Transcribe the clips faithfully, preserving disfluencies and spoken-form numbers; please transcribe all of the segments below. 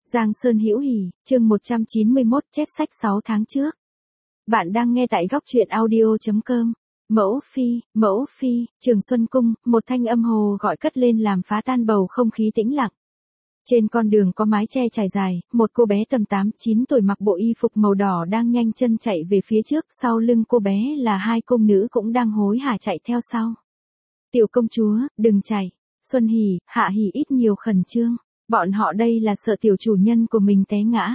Giang Sơn Hữu Hỉ, chương một trăm chín mươi mốt, chép sách sáu tháng trước. Bạn đang nghe tại góc truyện audio.com. Mẫu phi, mẫu phi, Trường Xuân Cung, một thanh âm hồ gọi cất lên làm phá tan bầu không khí tĩnh lặng. Trên con đường có mái che trải dài, một cô bé tầm tám chín tuổi mặc bộ y phục màu đỏ đang nhanh chân chạy về phía trước, sau lưng cô bé là hai cung nữ cũng đang hối hả chạy theo sau. Tiểu công chúa, đừng chạy. Xuân Hỉ, Hạ Hỉ ít nhiều khẩn trương. Bọn họ đây là sợ tiểu chủ nhân của mình té ngã.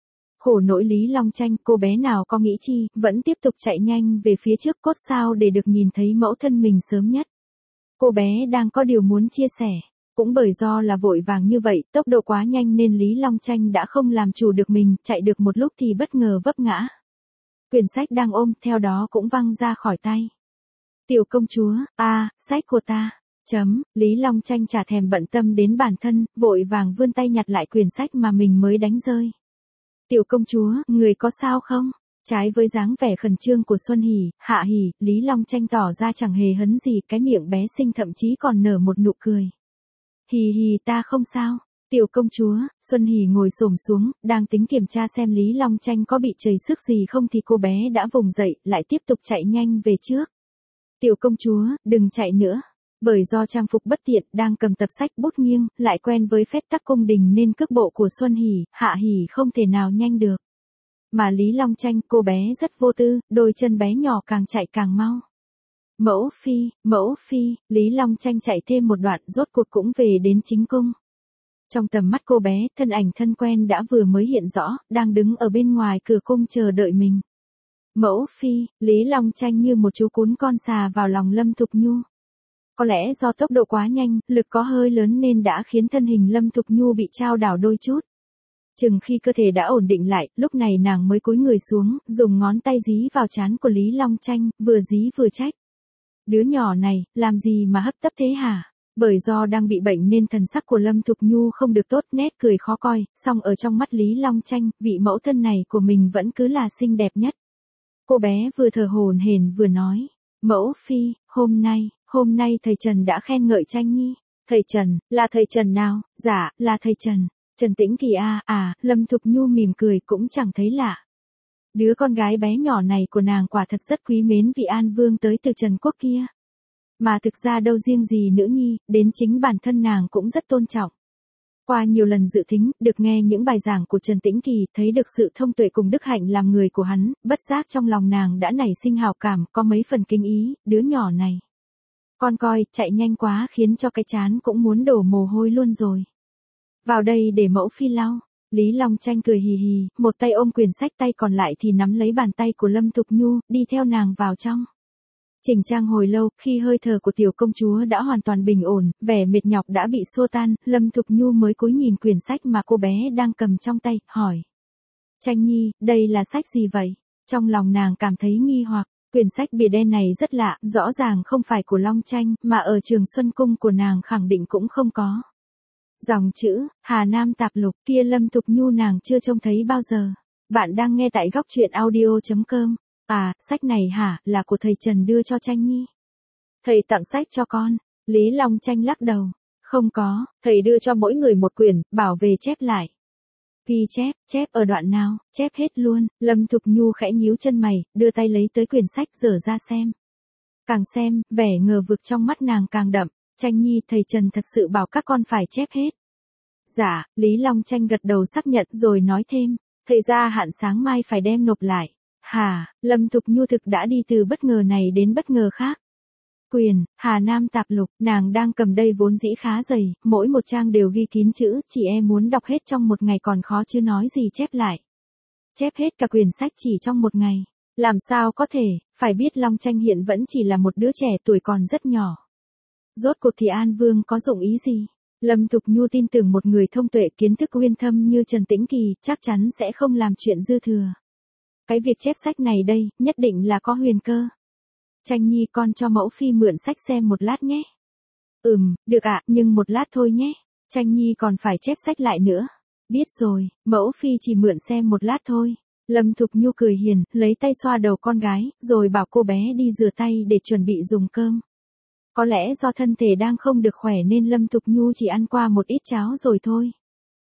Khổ nỗi Lý Long Tranh, cô bé nào có nghĩ chi, vẫn tiếp tục chạy nhanh về phía trước cốt sao để được nhìn thấy mẫu thân mình sớm nhất. Cô bé đang có điều muốn chia sẻ. Cũng bởi do là vội vàng như vậy, tốc độ quá nhanh nên Lý Long Tranh đã không làm chủ được mình, chạy được một lúc thì bất ngờ vấp ngã. Quyển sách đang ôm, theo đó cũng văng ra khỏi tay. Tiểu công chúa, a à, sách của ta. Chấm, Lý Long Tranh chả thèm bận tâm đến bản thân, vội vàng vươn tay nhặt lại quyển sách mà mình mới đánh rơi. Tiểu công chúa, người có sao không? Trái với dáng vẻ khẩn trương của Xuân Hỉ, Hạ Hỉ, Lý Long Tranh tỏ ra chẳng hề hấn gì, cái miệng bé xinh thậm chí còn nở một nụ cười. Hì hì, ta không sao. Tiểu công chúa, Xuân Hỉ ngồi xổm xuống, đang tính kiểm tra xem Lý Long Tranh có bị trầy xước gì không thì cô bé đã vùng dậy, lại tiếp tục chạy nhanh về trước. Tiểu công chúa, đừng chạy nữa. Bởi do trang phục bất tiện, đang cầm tập sách bút nghiêng, lại quen với phép tắc cung đình nên cước bộ của Xuân Hỉ, Hạ Hỉ không thể nào nhanh được. Mà Lý Long Tranh, cô bé rất vô tư, đôi chân bé nhỏ càng chạy càng mau. Mẫu phi, mẫu phi, Lý Long Tranh chạy thêm một đoạn rốt cuộc cũng về đến chính cung. Trong tầm mắt cô bé, thân ảnh thân quen đã vừa mới hiện rõ, đang đứng ở bên ngoài cửa cung chờ đợi mình. Mẫu phi, Lý Long Tranh như một chú cún con sà vào lòng Lâm Thục Nhu. Có lẽ do tốc độ quá nhanh, lực có hơi lớn nên đã khiến thân hình Lâm Thục Nhu bị chao đảo đôi chút. Chừng khi cơ thể đã ổn định lại, lúc này nàng mới cúi người xuống, dùng ngón tay dí vào trán của Lý Long Tranh, vừa dí vừa trách. Đứa nhỏ này, làm gì mà hấp tấp thế hả? Bởi do đang bị bệnh nên thần sắc của Lâm Thục Nhu không được tốt, nét cười khó coi, song ở trong mắt Lý Long Tranh, vị mẫu thân này của mình vẫn cứ là xinh đẹp nhất. Cô bé vừa thở hổn hển vừa nói, mẫu phi, hôm nay, hôm nay thầy Trần đã khen ngợi Tranh Nhi. Thầy Trần, là thầy Trần nào? Dạ, là thầy Trần. Trần Tĩnh Kỳ à, à, Lâm Thục Nhu mỉm cười cũng chẳng thấy lạ. Đứa con gái bé nhỏ này của nàng quả thật rất quý mến vị An Vương tới từ Trần Quốc kia. Mà thực ra đâu riêng gì nữ nhi, đến chính bản thân nàng cũng rất tôn trọng. Qua nhiều lần dự thính, được nghe những bài giảng của Trần Tĩnh Kỳ, thấy được sự thông tuệ cùng đức hạnh làm người của hắn, bất giác trong lòng nàng đã nảy sinh hào cảm, có mấy phần kính ý, đứa nhỏ này. Con coi, chạy nhanh quá khiến cho cái chán cũng muốn đổ mồ hôi luôn rồi. Vào đây để mẫu phi lau. Lý Long Tranh cười hì hì, một tay ôm quyển sách, tay còn lại thì nắm lấy bàn tay của Lâm Thục Nhu, đi theo nàng vào trong. Chỉnh trang hồi lâu, khi hơi thở của tiểu công chúa đã hoàn toàn bình ổn, vẻ mệt nhọc đã bị xua tan, Lâm Thục Nhu mới cúi nhìn quyển sách mà cô bé đang cầm trong tay, hỏi. Tranh Nhi, đây là sách gì vậy? Trong lòng nàng cảm thấy nghi hoặc, quyển sách bìa đen này rất lạ, rõ ràng không phải của Long Tranh, mà ở Trường Xuân Cung của nàng khẳng định cũng không có. Dòng chữ, Hà Nam Tạp Lục kia Lâm Thục Nhu nàng chưa trông thấy bao giờ. Bạn đang nghe tại góc truyện audio.com. À, sách này hả, là của thầy Trần đưa cho Tranh Nhi. Thầy tặng sách cho con. Lý Long Tranh lắc đầu. Không có, thầy đưa cho mỗi người một quyển, bảo về chép lại. Ghi chép, chép ở đoạn nào, chép hết luôn. Lâm Thục Nhu khẽ nhíu chân mày, đưa tay lấy tới quyển sách dở ra xem. Càng xem, vẻ ngờ vực trong mắt nàng càng đậm. Tranh Nhi, thầy Trần thật sự bảo các con phải chép hết. Dạ, Lý Long Tranh gật đầu xác nhận rồi nói thêm, thầy gia hạn sáng mai phải đem nộp lại. Hà, Lâm Thục Nhu thực đã đi từ bất ngờ này đến bất ngờ khác. Quyền, Hà Nam Tạp Lục, nàng đang cầm đây vốn dĩ khá dày, mỗi một trang đều ghi kín chữ, chị em muốn đọc hết trong một ngày còn khó chứ nói gì chép lại. Chép hết cả quyển sách chỉ trong một ngày. Làm sao có thể, phải biết Long Tranh hiện vẫn chỉ là một đứa trẻ tuổi còn rất nhỏ. Rốt cuộc thì An Vương có dụng ý gì? Lâm Thục Nhu tin tưởng một người thông tuệ kiến thức uyên thâm như Trần Tĩnh Kỳ chắc chắn sẽ không làm chuyện dư thừa. Cái việc chép sách này đây, nhất định là có huyền cơ. Tranh Nhi, con cho mẫu phi mượn sách xem một lát nhé. Ừm, được ạ, nhưng một lát thôi nhé. Tranh Nhi còn phải chép sách lại nữa. Biết rồi, mẫu phi chỉ mượn xem một lát thôi. Lâm Thục Nhu cười hiền, lấy tay xoa đầu con gái, rồi bảo cô bé đi rửa tay để chuẩn bị dùng cơm. Có lẽ do thân thể đang không được khỏe nên Lâm Thục Nhu chỉ ăn qua một ít cháo rồi thôi.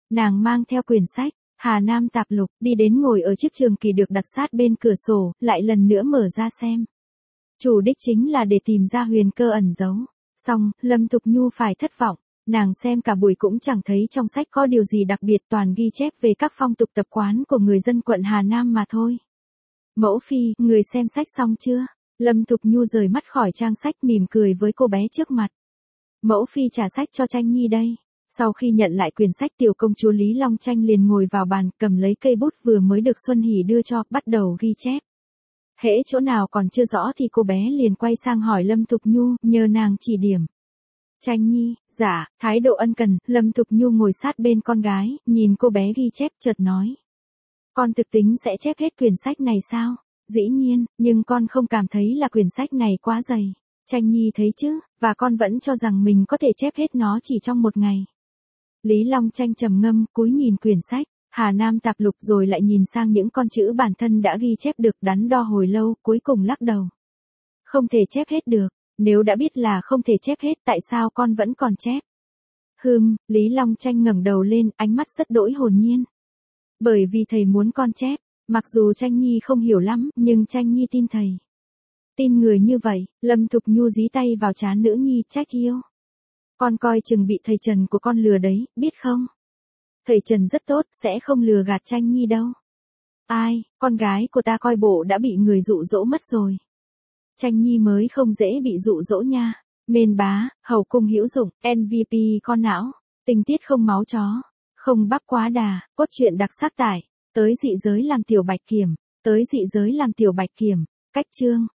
Nàng mang theo quyển sách, Hà Nam Tạp Lục, đi đến ngồi ở chiếc trường kỳ được đặt sát bên cửa sổ, lại lần nữa mở ra xem. Chủ đích chính là để tìm ra huyền cơ ẩn giấu. Xong, Lâm Thục Nhu phải thất vọng. Nàng xem cả buổi cũng chẳng thấy trong sách có điều gì đặc biệt, toàn ghi chép về các phong tục tập quán của người dân quận Hà Nam mà thôi. Mẫu phi, người xem sách xong chưa? Lâm Thục Nhu rời mắt khỏi trang sách mỉm cười với cô bé trước mặt. Mẫu phi trả sách cho Tranh Nhi đây. Sau khi nhận lại quyển sách, tiểu công chúa Lý Long Tranh liền ngồi vào bàn, cầm lấy cây bút vừa mới được Xuân Hỷ đưa cho, bắt đầu ghi chép. Hễ chỗ nào còn chưa rõ thì cô bé liền quay sang hỏi Lâm Thục Nhu, nhờ nàng chỉ điểm. Tranh Nhi, dạ, thái độ ân cần. Lâm Thục Nhu ngồi sát bên con gái, nhìn cô bé ghi chép chợt nói. Con thực tính sẽ chép hết quyển sách này sao? Dĩ nhiên, nhưng con không cảm thấy là quyển sách này quá dày. Tranh Nhi thấy chứ, và con vẫn cho rằng mình có thể chép hết nó chỉ trong một ngày. Lý Long Tranh trầm ngâm, cúi nhìn quyển sách, Hà Nam Tạp Lục, rồi lại nhìn sang những con chữ bản thân đã ghi chép được, đắn đo hồi lâu, cuối cùng lắc đầu. Không thể chép hết được, nếu đã biết là không thể chép hết, tại sao con vẫn còn chép? Hừm, Lý Long Tranh ngẩng đầu lên, ánh mắt rất đỗi hồn nhiên. Bởi vì thầy muốn con chép, mặc dù Tranh Nhi không hiểu lắm, nhưng Tranh Nhi tin thầy. Tin người như vậy, Lâm Thục Nhu dí tay vào trán nữ nhi, trách yêu. Con coi chừng bị thầy Trần của con lừa đấy, biết không? Thầy Trần rất tốt, sẽ không lừa gạt Tranh Nhi đâu. Ai, con gái của ta coi bộ đã bị người dụ dỗ mất rồi. Tranh Nhi mới không dễ bị dụ dỗ nha. Mên bá, hầu cung hữu dụng, em vê pê con não, tình tiết không máu chó, không bắp quá đà, cốt truyện đặc sắc tải, tới dị giới làm tiểu bạch kiểm, tới dị giới làm tiểu bạch kiểm, cách chương.